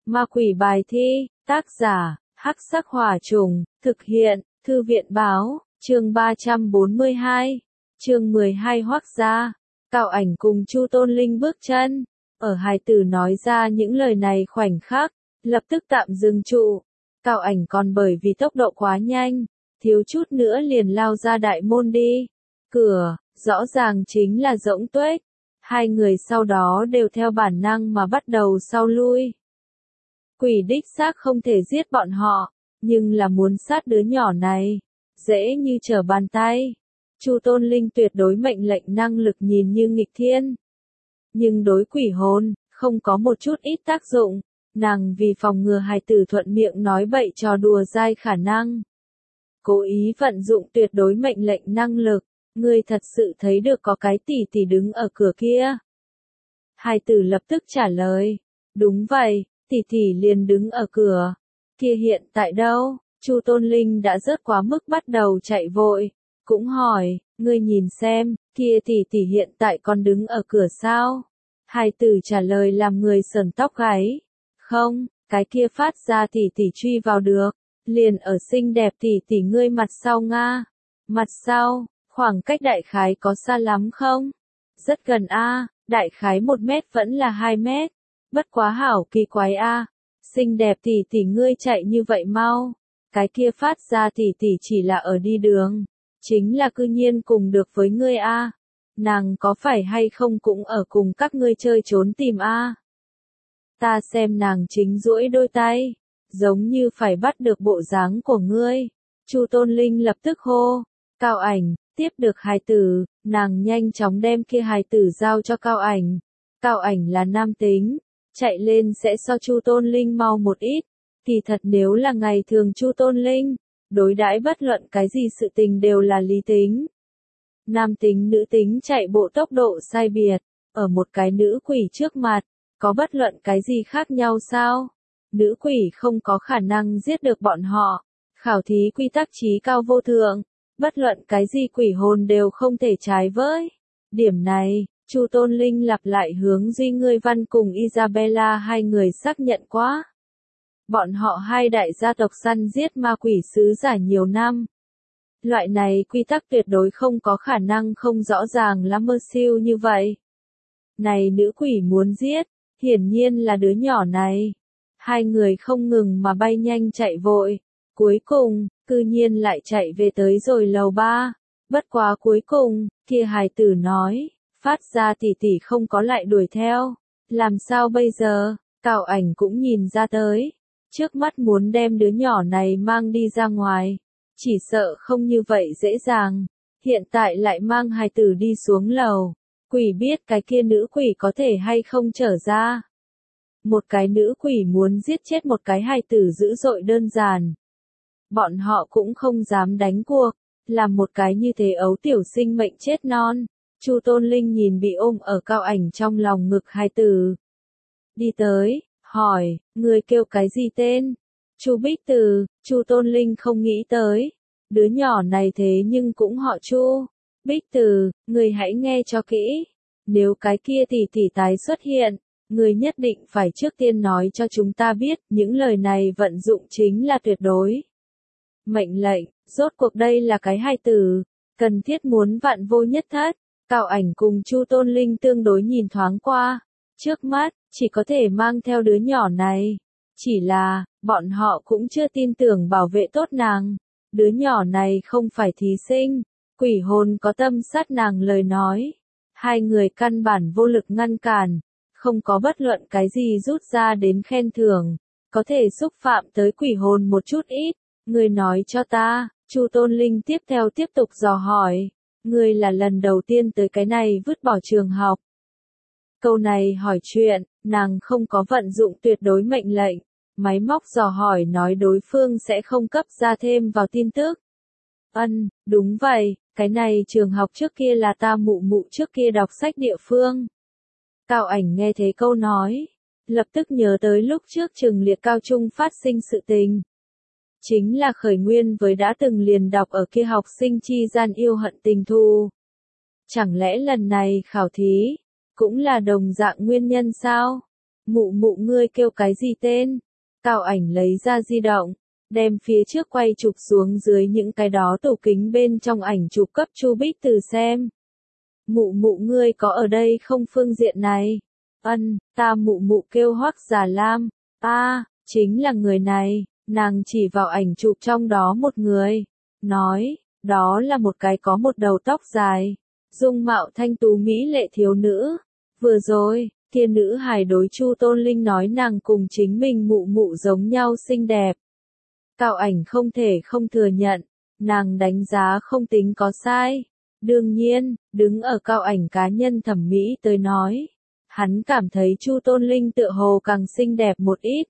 Ma quỷ bài thi, tác giả, Hắc Sắc Hỏa Trùng, thực hiện, Thư viện báo, chương 342, chương 12 Hoắc gia. Cao Ảnh cùng Chu Tôn Linh bước chân, ở hài tử nói ra những lời này khoảnh khắc, lập tức tạm dừng trụ. Cao Ảnh còn bởi vì tốc độ quá nhanh, thiếu chút nữa liền lao ra đại môn đi. Cửa, rõ ràng chính là rỗng tuếch. Hai người sau đó đều theo bản năng mà bắt đầu sau lui. Quỷ đích xác không thể giết bọn họ, nhưng là muốn sát đứa nhỏ này, dễ như trở bàn tay. Chu Tôn Linh tuyệt đối mệnh lệnh năng lực nhìn như nghịch thiên. Nhưng đối quỷ hồn, không có một chút ít tác dụng, nàng vì phòng ngừa hài tử thuận miệng nói bậy trò đùa dai khả năng. Cố ý vận dụng tuyệt đối mệnh lệnh năng lực, ngươi thật sự thấy được có cái tỷ tỷ đứng ở cửa kia. Hài tử lập tức trả lời, đúng vậy, tỷ tỷ liền đứng ở cửa. Kia hiện tại đâu? Chu Tôn Linh đã rớt quá mức bắt đầu chạy vội, cũng hỏi, ngươi nhìn xem, kia tỷ tỷ hiện tại còn đứng ở cửa sao? Hài tử trả lời làm người sởn tóc gáy, không, cái kia phát ra tỷ tỷ truy vào được, liền ở xinh đẹp tỷ tỷ ngươi mặt sau nga. Mặt sau, khoảng cách đại khái có xa lắm không? Rất gần a, đại khái 1 mét vẫn là 2 mét. Bất quá hảo kỳ quái a, xinh đẹp tỷ tỷ ngươi chạy như vậy mau. Cái kia phát ra tỷ tỷ chỉ là ở đi đường, chính là cư nhiên cùng được với ngươi a. Nàng có phải hay không cũng ở cùng các ngươi chơi trốn tìm a? Ta xem nàng chính duỗi đôi tay, giống như phải bắt được bộ dáng của ngươi. Chu Tôn Linh lập tức hô, Cao Ảnh, tiếp được hài tử, nàng nhanh chóng đem kia hài tử giao cho Cao Ảnh. Cao Ảnh là nam tính, chạy lên sẽ so Chu Tôn Linh mau một ít. Thì thật nếu là ngày thường Chu Tôn Linh, đối đãi bất luận cái gì sự tình đều là lý tính. Nam tính nữ tính chạy bộ tốc độ sai biệt, ở một cái nữ quỷ trước mặt, có bất luận cái gì khác nhau sao? Nữ quỷ không có khả năng giết được bọn họ. Khảo thí quy tắc trí cao vô thượng, bất luận cái gì quỷ hồn đều không thể trái với. Điểm này, Chu Tôn Linh lặp lại hướng Duy Ngươi Văn cùng Isabella hai người xác nhận quá. Bọn họ hai đại gia tộc săn giết ma quỷ sứ giả nhiều năm. Loại này quy tắc tuyệt đối không có khả năng không rõ ràng lắm mơ siêu như vậy. Này nữ quỷ muốn giết, hiển nhiên là đứa nhỏ này. Hai người không ngừng mà bay nhanh chạy vội. Cuối cùng, cư nhiên lại chạy về tới rồi lầu 3. Bất quá cuối cùng, kia hài tử nói, phát ra tỷ tỷ không có lại đuổi theo. Làm sao bây giờ? Cao Ảnh cũng nhìn ra tới. Trước mắt muốn đem đứa nhỏ này mang đi ra ngoài. Chỉ sợ không như vậy dễ dàng. Hiện tại lại mang hài tử đi xuống lầu. Quỷ biết cái kia nữ quỷ có thể hay không trở ra. Một cái nữ quỷ muốn giết chết một cái hài tử dữ dội đơn giản. Bọn họ cũng không dám đánh cuộc, làm một cái như thế ấu tiểu sinh mệnh chết non. Chu Tôn Linh nhìn bị ôm ở Cao Ảnh trong lòng ngực hài tử. Đi tới, hỏi, người kêu cái gì tên? Chu Bích Từ. Chu Tôn Linh không nghĩ tới. Đứa nhỏ này thế nhưng cũng họ Chu. Bích Từ, người hãy nghe cho kỹ. Nếu cái kia tỷ tỷ tái xuất hiện, người nhất định phải trước tiên nói cho chúng ta biết, những lời này vận dụng chính là tuyệt đối. Mệnh lệnh, rốt cuộc đây là cái hài tử, cần thiết muốn vạn vô nhất thất. Cao Ảnh cùng Chu Tôn Linh tương đối nhìn thoáng qua, trước mắt, chỉ có thể mang theo đứa nhỏ này. Chỉ là, bọn họ cũng chưa tin tưởng bảo vệ tốt nàng. Đứa nhỏ này không phải thí sinh, quỷ hồn có tâm sát nàng lời nói. Hai người căn bản vô lực ngăn cản, không có bất luận cái gì rút ra đến khen thưởng, có thể xúc phạm tới quỷ hồn một chút ít. Ngươi nói cho ta, Chu Tôn Linh tiếp theo tiếp tục dò hỏi, ngươi là lần đầu tiên tới cái này vứt bỏ trường học. Câu này hỏi chuyện, nàng không có vận dụng tuyệt đối mệnh lệnh, máy móc dò hỏi nói đối phương sẽ không cấp ra thêm vào tin tức. Đúng vậy, cái này trường học trước kia là ta mụ mụ trước kia đọc sách địa phương. Cao Ảnh nghe thế câu nói, lập tức nhớ tới lúc trước trường liệt cao trung phát sinh sự tình. Chính là khởi nguyên với đã từng liền đọc ở kia học sinh chi gian yêu hận tình thù. Chẳng lẽ lần này khảo thí, cũng là đồng dạng nguyên nhân sao? Mụ mụ ngươi kêu cái gì tên? Cao ảnh lấy ra di động, đem phía trước quay chụp xuống dưới những cái đó tủ kính bên trong ảnh chụp cấp Chu Bích Từ xem. Mụ mụ ngươi có ở đây không phương diện này? Ta mụ mụ kêu Hoắc Già Lam, chính là người này, nàng chỉ vào ảnh chụp trong đó một người, nói, đó là một cái có một đầu tóc dài, dung mạo thanh tú mỹ lệ thiếu nữ. Vừa rồi, kia nữ hài đối Chu Tôn Linh nói nàng cùng chính mình mụ mụ giống nhau xinh đẹp. Cao ảnh không thể không thừa nhận, nàng đánh giá không tính có sai. Đương nhiên, đứng ở cao ảnh cá nhân thẩm mỹ tới nói, hắn cảm thấy Chu Tôn Linh tựa hồ càng xinh đẹp một ít.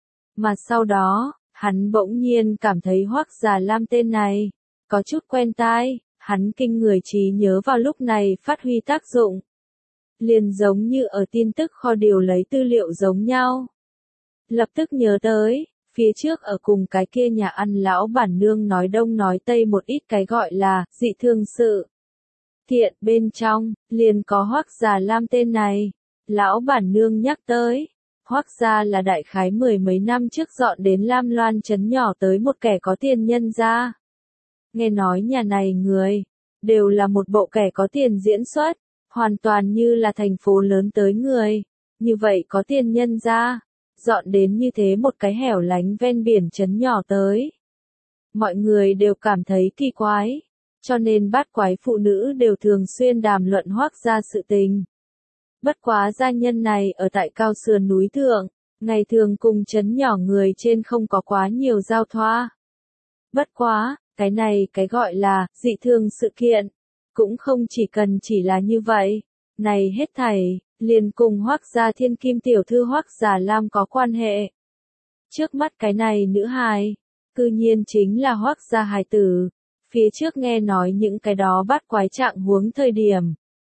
Mà sau đó, hắn bỗng nhiên cảm thấy Hoắc Già Lam tên này có chút quen tai, hắn kinh người trí nhớ vào lúc này phát huy tác dụng. Liền giống như ở tin tức kho điều lấy tư liệu giống nhau. Lập tức nhớ tới, phía trước ở cùng cái kia nhà ăn lão bản nương nói đông nói tây một ít cái gọi là dị thương sự. Thiện bên trong, liền có Hoắc Già Lam tên này. Lão bản nương nhắc tới, Hoắc gia là đại khái mười mấy năm trước dọn đến Lam Loan trấn nhỏ tới một kẻ có tiền nhân gia. Nghe nói nhà này người, đều là một bộ kẻ có tiền diễn xuất, hoàn toàn như là thành phố lớn tới người, như vậy có tiền nhân gia, dọn đến như thế một cái hẻo lánh ven biển trấn nhỏ tới. Mọi người đều cảm thấy kỳ quái, cho nên bát quái phụ nữ đều thường xuyên đàm luận Hoắc gia sự tình. Bất quá gia nhân này ở tại cao sườn núi thượng, ngày thường cùng trấn nhỏ người trên không có quá nhiều giao thoa. Bất quá, cái này cái gọi là dị thường sự kiện, cũng không chỉ cần chỉ là như vậy, này hết thảy, liền cùng Hoắc gia thiên kim tiểu thư Hoắc Già Lam có quan hệ. Trước mắt cái này nữ hài, cư nhiên chính là Hoắc gia hài tử, phía trước nghe nói những cái đó bát quái trạng huống thời điểm.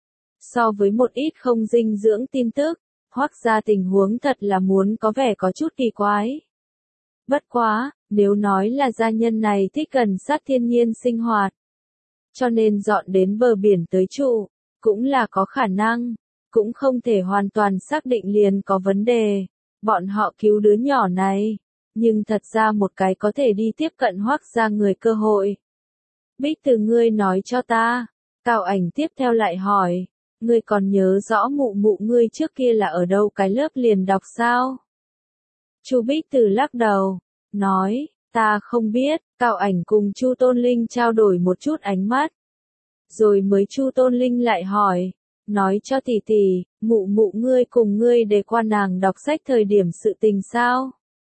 So với một ít không dinh dưỡng tin tức, Hoắc gia tình huống thật là muốn có vẻ có chút kỳ quái. Bất quá, nếu nói là gia nhân này thích gần sát thiên nhiên sinh hoạt, cho nên dọn đến bờ biển tới trụ, cũng là có khả năng, cũng không thể hoàn toàn xác định liền có vấn đề. Bọn họ cứu đứa nhỏ này, nhưng thật ra một cái có thể đi tiếp cận Hoắc gia người cơ hội. Bích Từ ngươi nói cho ta, Cao ảnh tiếp theo lại hỏi. Ngươi còn nhớ rõ mụ mụ ngươi trước kia là ở đâu cái lớp liền đọc sao? Chu Bích Từ lắc đầu, nói, ta không biết. Cao ảnh cùng Chu Tôn Linh trao đổi một chút ánh mắt. Rồi mới Chu Tôn Linh lại hỏi, nói cho tỷ tỷ, mụ mụ ngươi cùng ngươi để qua nàng đọc sách thời điểm sự tình sao?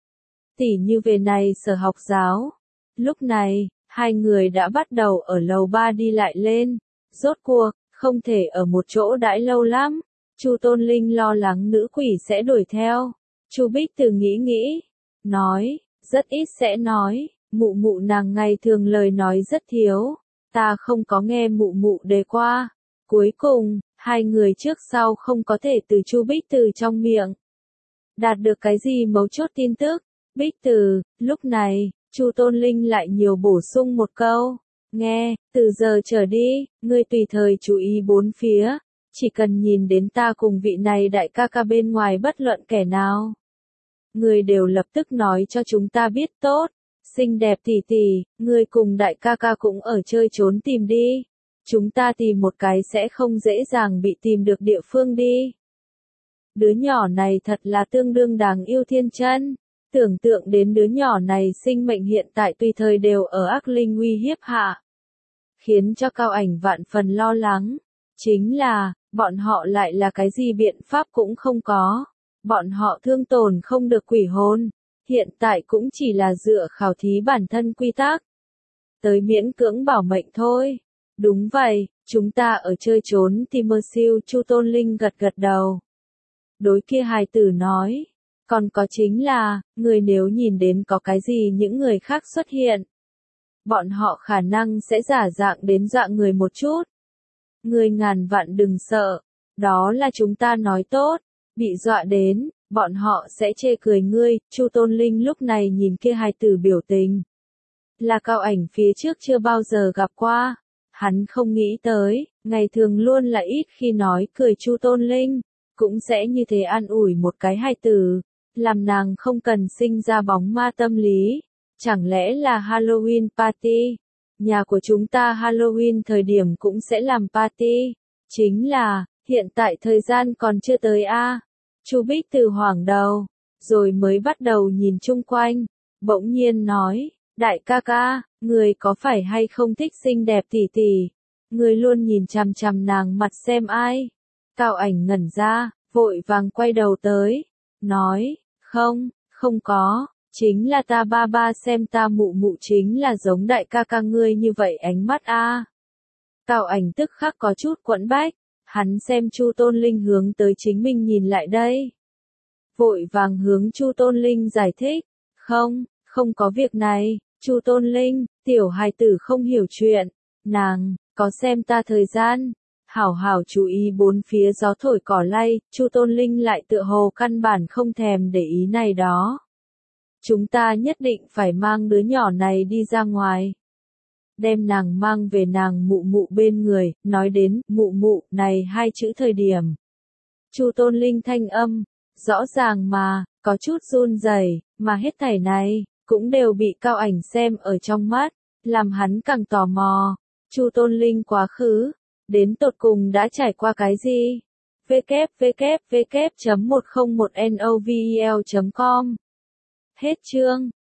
Tỷ như về này sở học giáo. Lúc này, hai người đã bắt đầu ở lầu 3 đi lại lên. Rốt cuộc, không thể ở một chỗ đãi lâu lắm. Chu Tôn Linh lo lắng nữ quỷ sẽ đuổi theo. Chu Bích Từ nghĩ nghĩ, nói, rất ít sẽ nói, mụ mụ nàng ngày thường lời nói rất thiếu, ta không có nghe mụ mụ đề qua. Cuối cùng, hai người trước sau không có thể từ Chu Bích Từ trong miệng đạt được cái gì mấu chốt tin tức. Bích Từ, lúc này, Chu Tôn Linh lại nhiều bổ sung một câu. Nghe, từ giờ trở đi, ngươi tùy thời chú ý bốn phía, chỉ cần nhìn đến ta cùng vị này đại ca ca bên ngoài bất luận kẻ nào. Ngươi đều lập tức nói cho chúng ta biết tốt, xinh đẹp tỷ tỷ, ngươi cùng đại ca ca cũng ở chơi trốn tìm đi. Chúng ta tìm một cái sẽ không dễ dàng bị tìm được địa phương đi. Đứa nhỏ này thật là tương đương đáng yêu thiên chân. Tưởng tượng đến đứa nhỏ này sinh mệnh hiện tại tùy thời đều ở ác linh uy hiếp hạ. Khiến cho Cao ảnh vạn phần lo lắng. Chính là, bọn họ lại là cái gì biện pháp cũng không có. Bọn họ thương tổn không được quỷ hồn. Hiện tại cũng chỉ là dựa khảo thí bản thân quy tắc. Tới miễn cưỡng bảo mệnh thôi. Đúng vậy, chúng ta ở chơi trốn tìm mơ siêu. Chu Tôn Linh gật gật đầu. Đối kia hài tử nói. Còn có chính là, người nếu nhìn đến có cái gì những người khác xuất hiện. Bọn họ khả năng sẽ giả dạng đến dọa người một chút. Người ngàn vạn đừng sợ, đó là chúng ta nói tốt, bị dọa đến, bọn họ sẽ chê cười ngươi. Chu Tôn Linh lúc này nhìn kia hài tử biểu tình. Là Cao ảnh phía trước chưa bao giờ gặp qua. Hắn không nghĩ tới, ngày thường luôn là ít khi nói cười Chu Tôn Linh. cũng sẽ như thế an ủi một cái hài tử, làm nàng không cần sinh ra bóng ma tâm lý. Chẳng lẽ là Halloween party? Nhà của chúng ta Halloween thời điểm cũng sẽ làm party. Chính là, hiện tại thời gian còn chưa tới a. Chu Bích Từ hoảng đầu, rồi mới bắt đầu nhìn chung quanh, bỗng nhiên nói, đại ca ca, người có phải hay không thích xinh đẹp tỷ tỷ? Người luôn nhìn chằm chằm nàng mặt xem ai? Cao Ảnh ngẩn ra, vội vàng quay đầu tới, nói, không, không có, chính là ta ba ba xem ta mụ mụ chính là giống đại ca ca ngươi như vậy ánh mắt a. Cao Ảnh tức khắc có chút quẫn bách, hắn xem Chu Tôn Linh hướng tới chính mình nhìn lại đây. Vội vàng hướng Chu Tôn Linh giải thích, không, không có việc này, Chu Tôn Linh, tiểu hài tử không hiểu chuyện, nàng, có xem ta thời gian, hảo hảo chú ý bốn phía gió thổi cỏ lay, Chu Tôn Linh lại tựa hồ căn bản không thèm để ý này đó. Chúng ta nhất định phải mang đứa nhỏ này đi ra ngoài. Đem nàng mang về nàng mụ mụ bên người, nói đến, mụ mụ, này hai chữ thời điểm. Chu Tôn Linh thanh âm, rõ ràng mà, có chút run rẩy, mà hết thảy này, cũng đều bị Cao Ảnh xem ở trong mắt, làm hắn càng tò mò. Chu Tôn Linh quá khứ, đến tột cùng đã trải qua cái gì? www.101novel.com Hết chương.